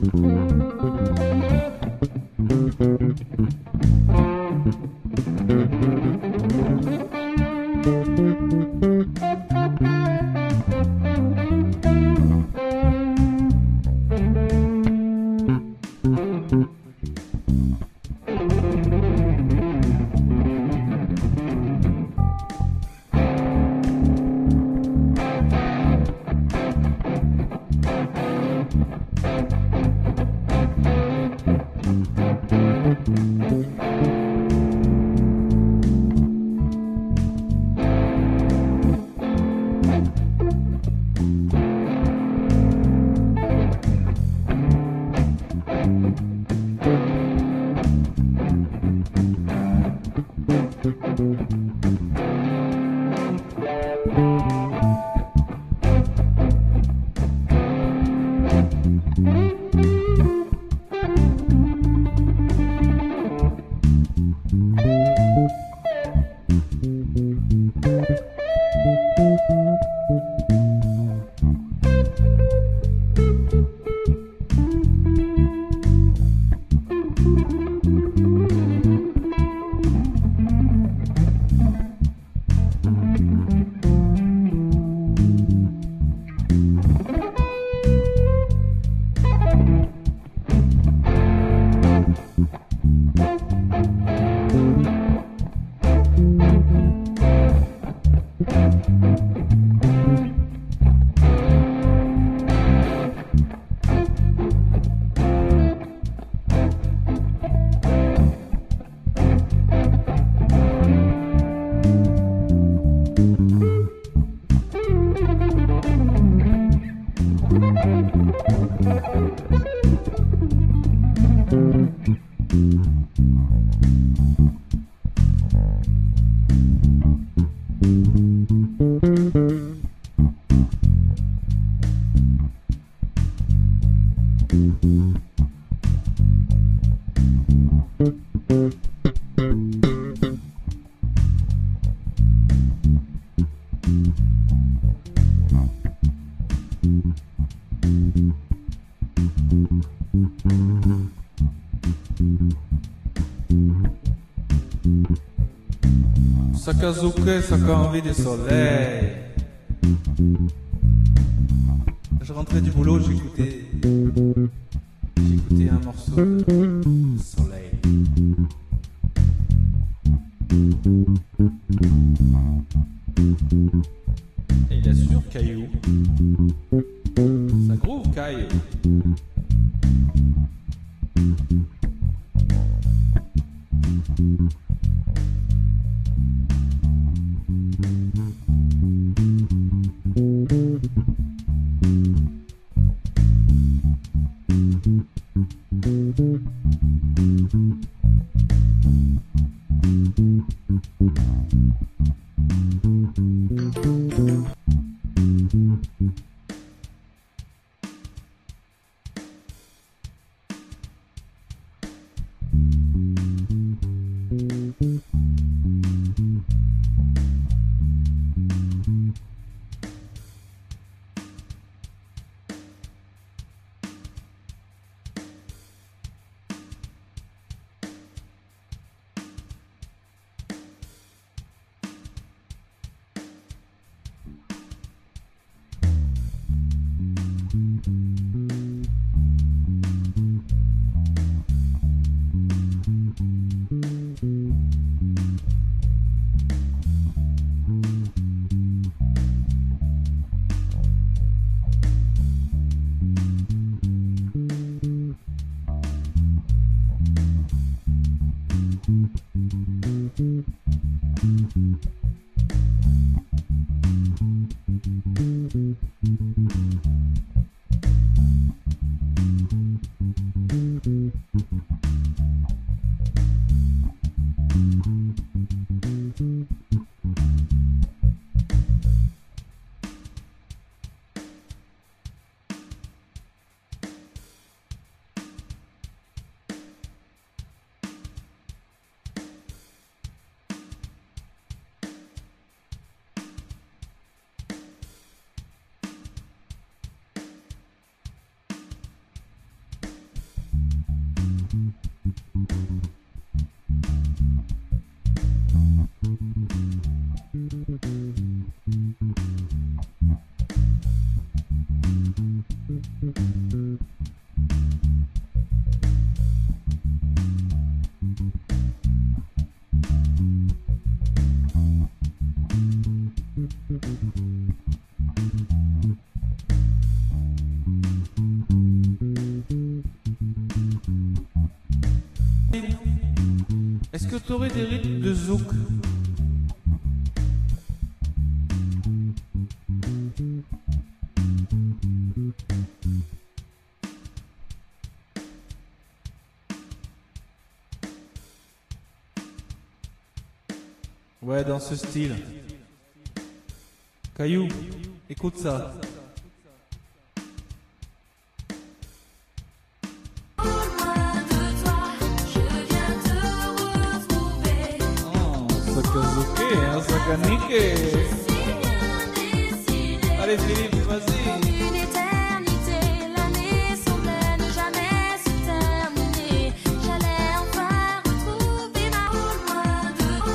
Sakazuke, ça a envie de soleil. Je rentrais du boulot, j'écoutais un morceau de soleil. Et il assure Caillou. Ça groove Caillou. Est-ce que tu aurais des rythmes de zouk? Ouais, dans ce style. Caillou, écoute ça. Un sac à niquer. Allez Philippe, vas-y. Une éternité, l'année semblait ne jamais se terminer. J'allais enfin retrouver ma loin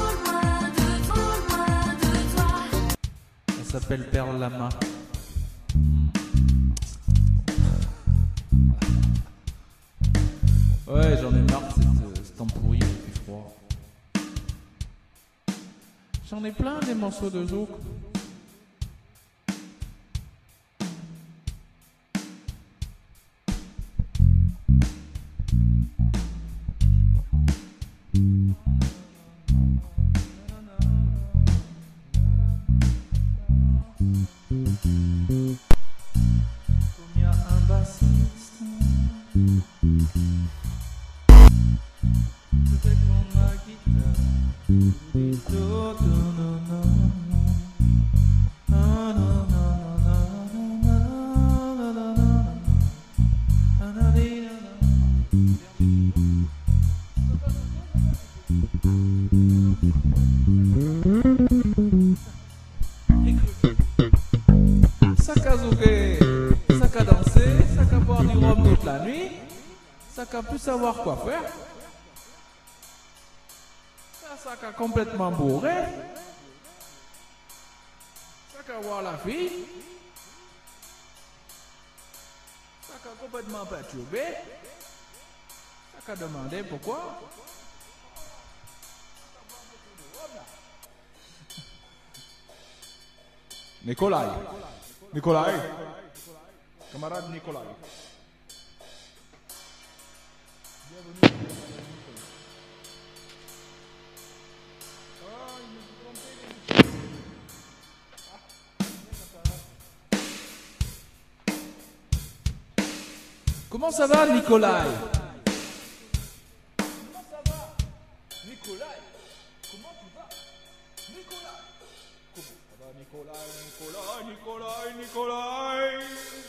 de toi. Elle s'appelle Perle Lama. Ouais, j'en ai marre de ce temps pourri, il fait froid. J'en ai plein des morceaux de zouk. Comme il y a un bassiste, je vais prendre ma guitare. Sac à zouker, sac à danser, sac à boire du rhum toute la nuit, sac à plus savoir quoi faire, sac à complètement bourré, sac à voir la fille, sac à complètement perturbé, sac à demander pourquoi. Nikolai. Nikolai. Camarade Nikolai. Bienvenue. Comment ça va, Nikolai? Comment ça va, Nikolai? Comment tu vas, Nikolai? Comment ça va, Nikolai, Nikolai, Nikolai,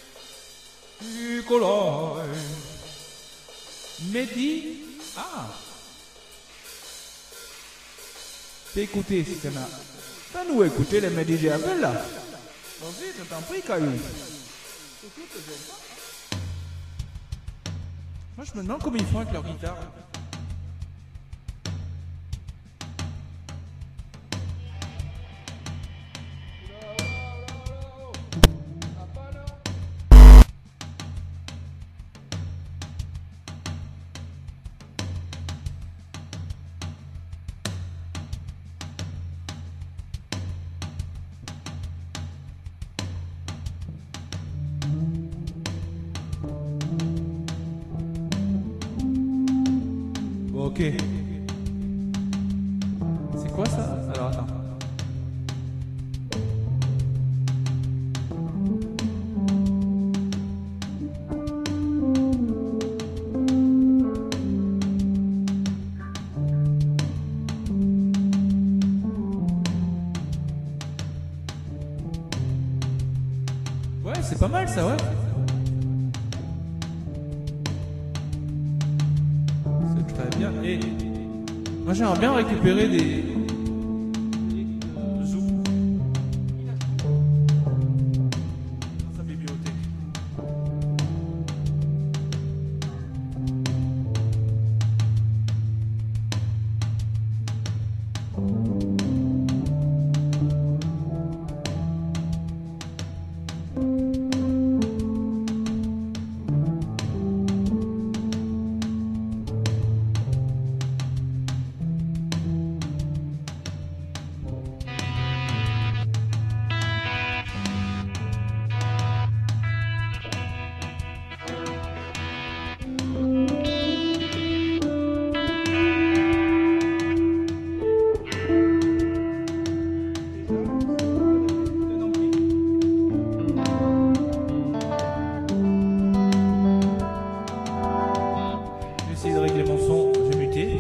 Nikolai, Nikolai. Mehdi? Ah. T'as écouté, si t'en as. Fais-nous écouter les Mehdi Diabel là. Vas-y, je t'en prie, Caillou. Moi, je me demande comment ils font avec leur guitare. Ok. C'est quoi ça? Alors attends. Ouais, c'est pas mal ça, ouais. Bien. Et moi j'aimerais bien récupérer des zouk dans sa bibliothèque. Essayer de régler mon son, je vais muter.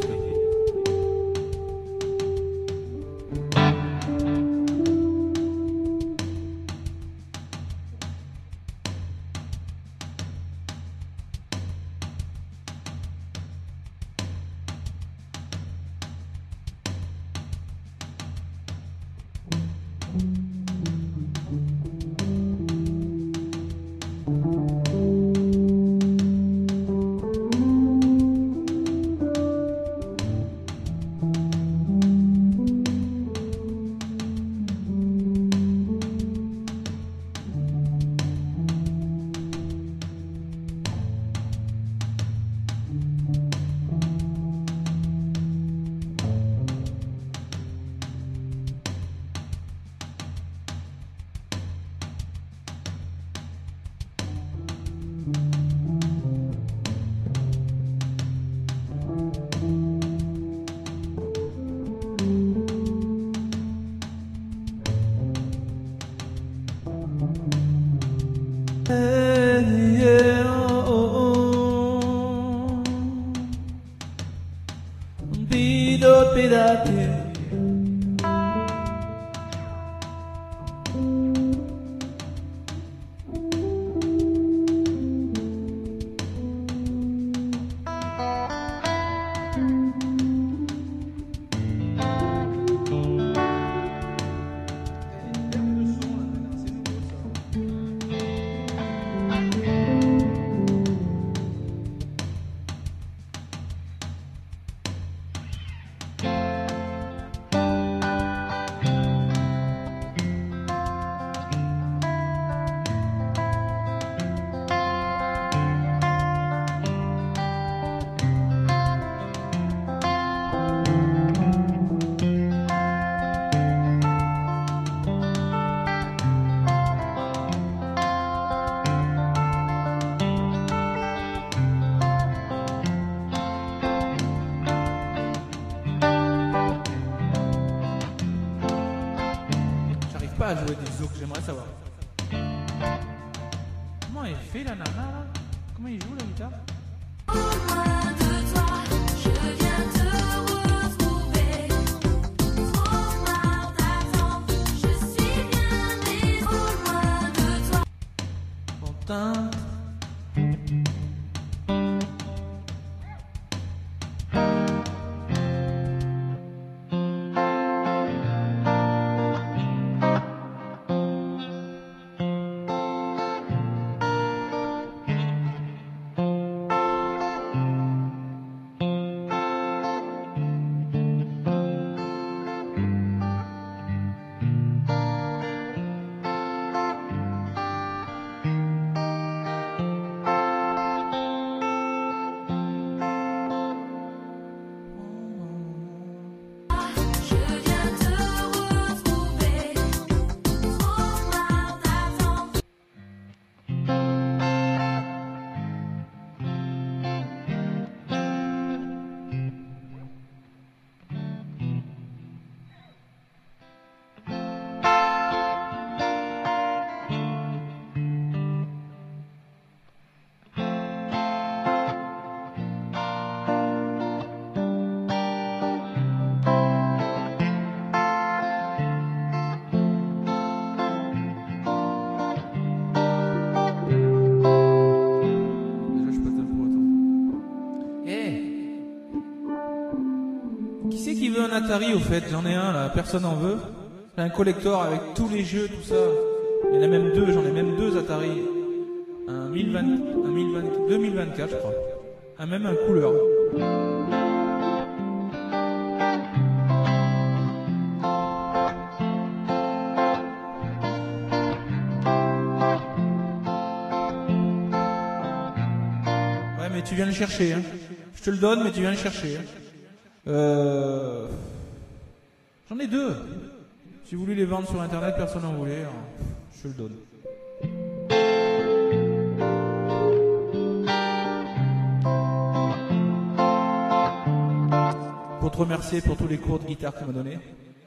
Pas à jouer des zouk, j'aimerais savoir. Comment il fait la nana là? Comment il joue la guitare? Loin de toi, je viens te retrouver. Trop marre d'attendre, je suis bien mais trop loin de toi. Content. Un Atari au fait, j'en ai un là, personne en veut. J'ai un collector avec tous les jeux, tout ça. Il y en a même deux, j'en ai même deux Atari. Un 2024 je crois. Ah, même un couleur. tu viens le chercher. Hein. Je te le donne, mais tu viens le chercher. Hein. J'en ai 2. Si vous voulez les vendre sur internet, personne n'en voulait. Alors, je te le donne. Pour te remercier pour tous les cours de guitare que tu m'as donnés.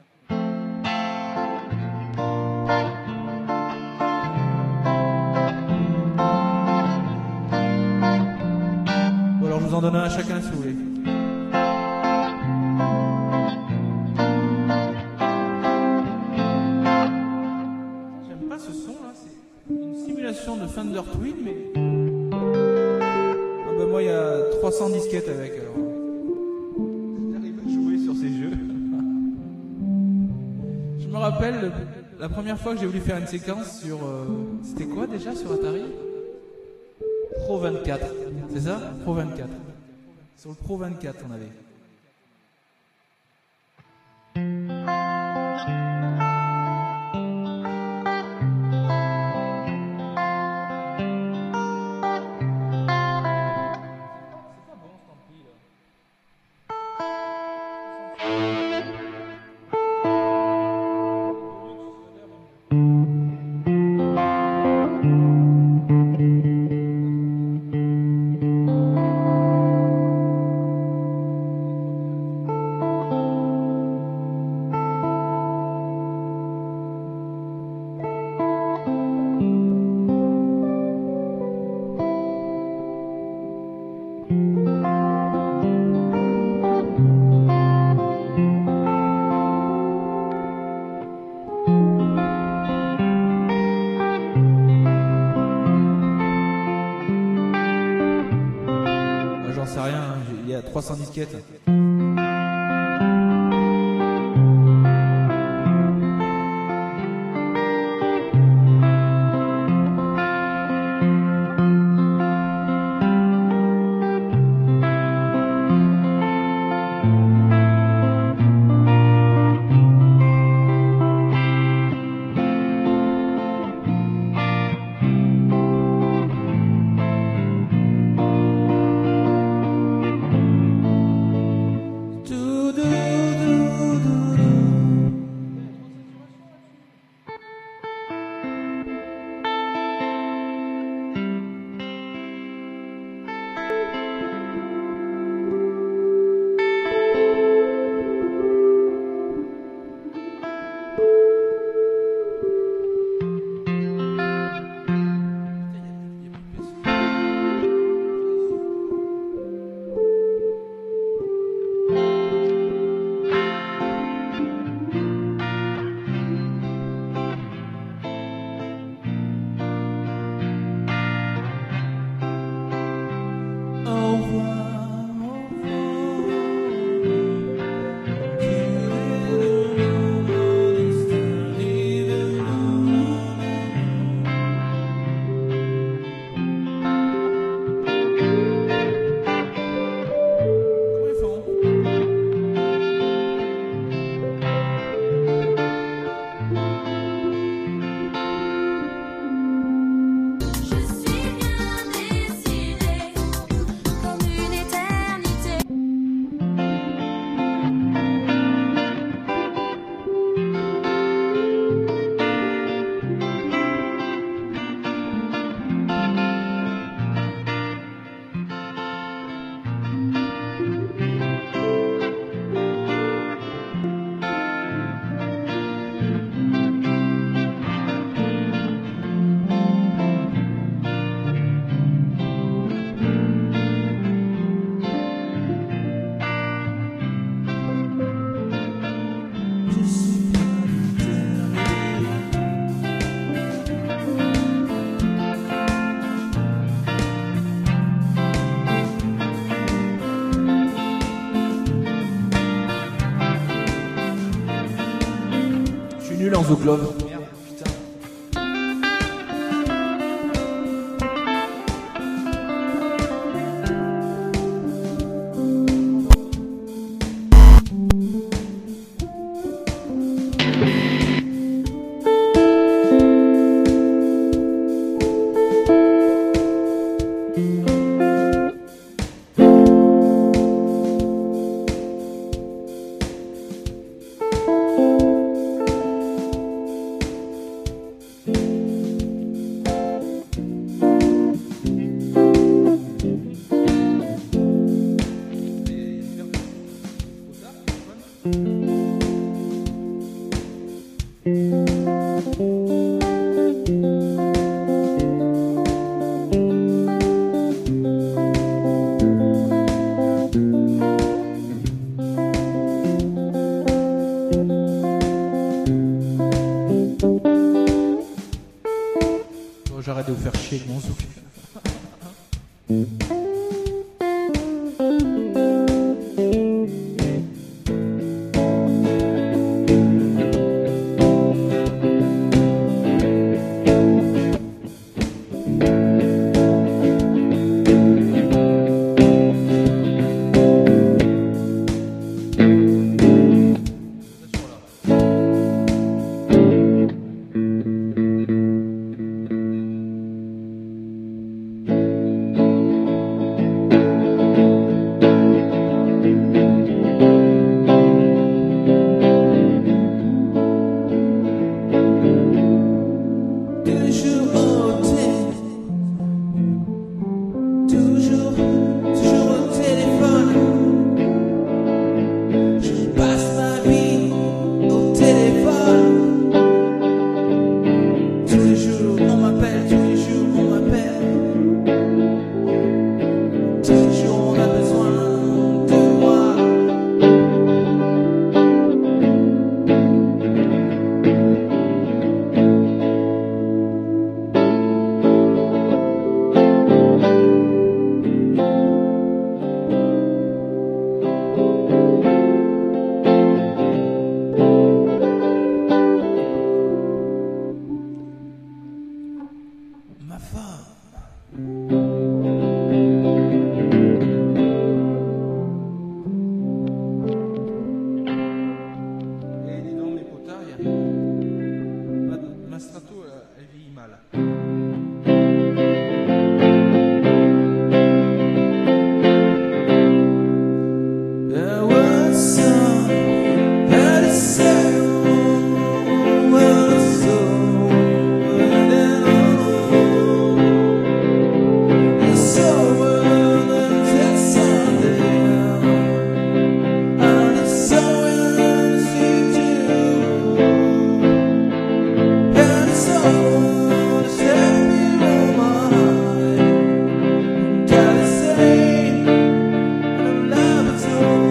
Bon, alors je vous en donne un à chacun si vous voulez. J'aime pas ce son là, c'est une simulation de Fender Twin, mais. Ah bah moi il y a 300 disquettes avec alors. Je me rappelle la première fois que j'ai voulu faire une séquence sur... c'était quoi déjà sur Atari Pro 24, c'est ça Pro 24. Sur le Pro 24 on avait. J'en sais rien, hein, il y a 300 disquettes. Nul en The Glove. Merde, putain. j'arrête de vous faire chier avec mon zouk. Ma femme. Et dis donc, mes potards, ma strato, elle vieillit mal. There was some had a soul, a soul, and a soul that someday, and a soul will see too, and a soul that's happy on my heart. Gotta say, I love it so.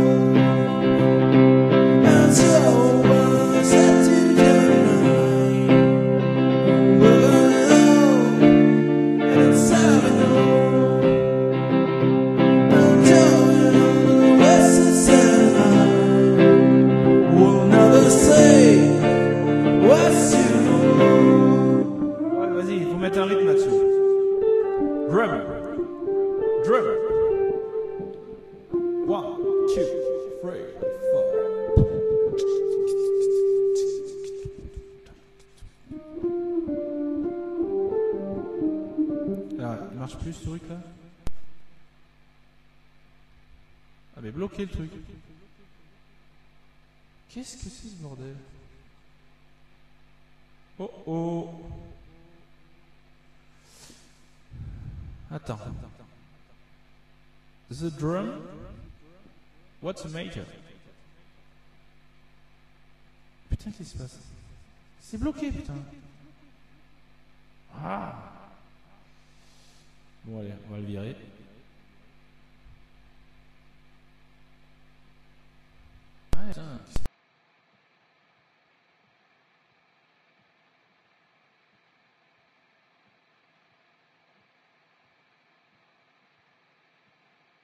Ouais, vas-y, il faut mettre un rythme là-dessus. Drum. Drum. 1, 2, 3, 4. Alors, il marche plus ce truc là? Ah mais bloqué le truc. Qu'est-ce que c'est ce bordel? Oh oh. Attends. The drum. What's the matter? Putain, qu'est-ce qui se passe? C'est bloqué, putain. Ah. Bon allez, on va le virer. Ah, putain.